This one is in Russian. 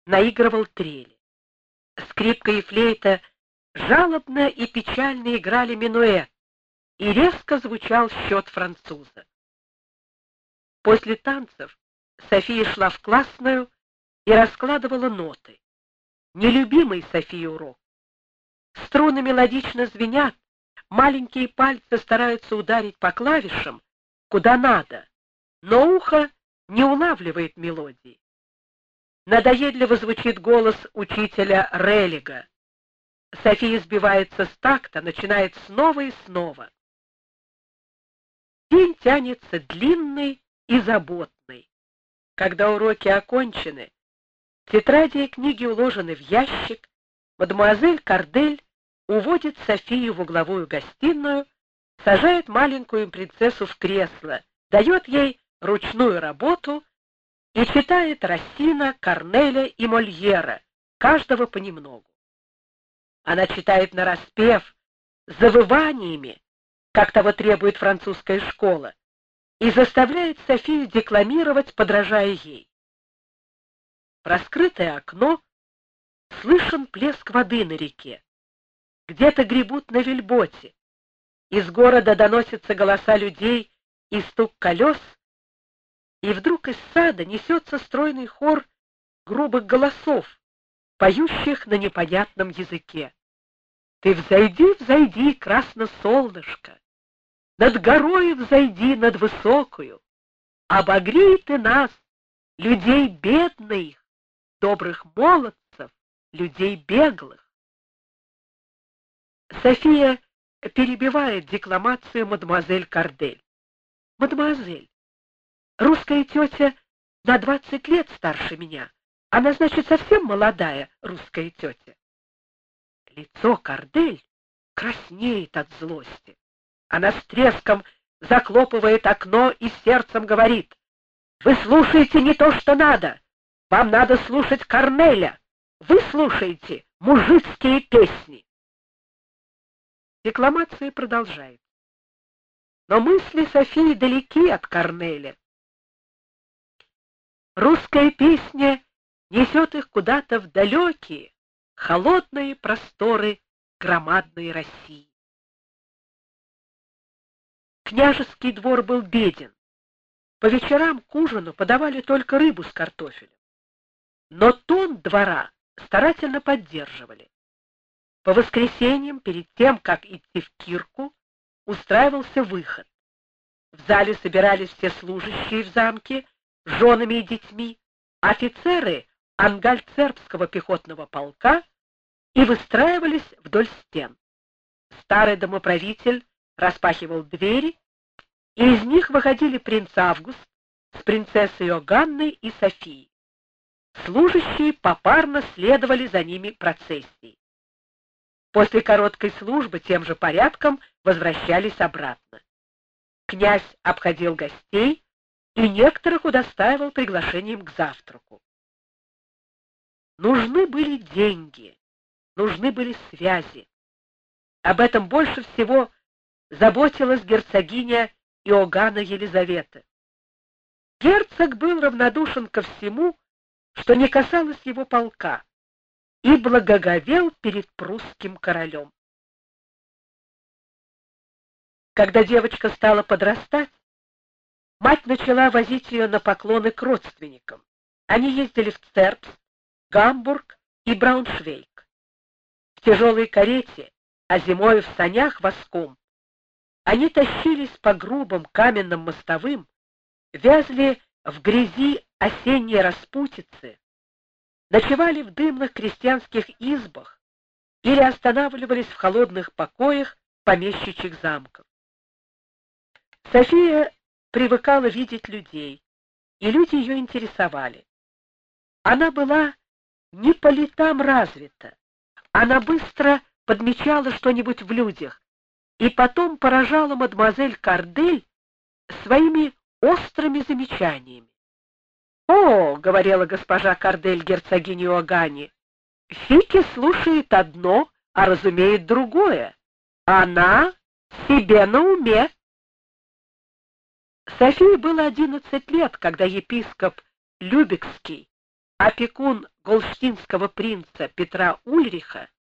наигрывал трели. Скрипка и флейта жалобно и печально играли минуэт, и резко звучал счет француза. После танцев София шла в классную и раскладывала ноты. Нелюбимый Софии урок. Струны мелодично звенят, маленькие пальцы стараются ударить по клавишам, куда надо, но ухо не улавливает мелодии. Надоедливо звучит голос учителя Реллига. София сбивается с такта, начинает снова и снова. День тянется длинный и заботный. Когда уроки окончены, тетради и книги уложены в ящик, мадемуазель Кардель уводит Софию в угловую гостиную, сажает маленькую принцессу в кресло, дает ей ручную работу и читает Рассина, Корнеля и Мольера, каждого понемногу. Она читает нараспев, с завываниями, как того требует французская школа, и заставляет Софию декламировать, подражая ей. В раскрытое окно слышен плеск воды на реке. Где-то гребут на вельботе. Из города доносятся голоса людей и стук колес, и вдруг из сада несется стройный хор грубых голосов, поющих на непонятном языке. Ты взойди, взойди, красно солнышко, над горой взойди, над высокую, обогрей ты нас, людей бедных, добрых молодцев, людей беглых. София перебивает декламацию мадемуазель Кардель. Мадемуазель, русская тетя на 20 лет старше меня. Она, значит, совсем молодая русская тетя. Лицо Кардель краснеет от злости. Она с треском захлопывает окно и сердцем говорит: «Вы слушаете не то, что надо. Вам надо слушать Корнеля. Вы слушаете мужицкие песни». Декламация продолжается. Но мысли Софии далеки от Корнеля. Русская песня несет их куда-то в далекие, холодные просторы громадной России. Княжеский двор был беден. По вечерам к ужину подавали только рыбу с картофелем. Но тон двора старательно поддерживали. По воскресеньям, перед тем, как идти в кирку, устраивался выход. В зале собирались все служащие в замке с женами и детьми, офицеры Ангальцербского пехотного полка, и выстраивались вдоль стен. Старый домоправитель распахивал двери, и из них выходили принц Август с принцессой Иоганной и Софией. Служащие попарно следовали за ними процессией. После короткой службы тем же порядком возвращались обратно. Князь обходил гостей и некоторых удостаивал приглашением к завтраку. Нужны были деньги, нужны были связи. Об этом больше всего заботилась герцогиня Иоганна Елизавета. Герцог был равнодушен ко всему, что не касалось его полка, и благоговел перед прусским королем. Когда девочка стала подрастать, мать начала возить ее на поклоны к родственникам. Они ездили в Цербст, Гамбург и Брауншвейг. В тяжелой карете, а зимой в санях воском, они тащились по грубым каменным мостовым, вязли в грязи осенней распутицы, ночевали в дымных крестьянских избах или останавливались в холодных покоях помещичьих замков. София привыкала видеть людей, и люди ее интересовали. Она была не по летам развита, она быстро подмечала что-нибудь в людях, и потом поражала мадемуазель Кардель своими острыми замечаниями. «О, — говорила госпожа Кардель герцогине Иоганне, — Фики слушает одно, а разумеет другое. Она себе на уме». Софии было 11 лет, когда епископ Любекский опекун голштинского принца Петра Ульриха,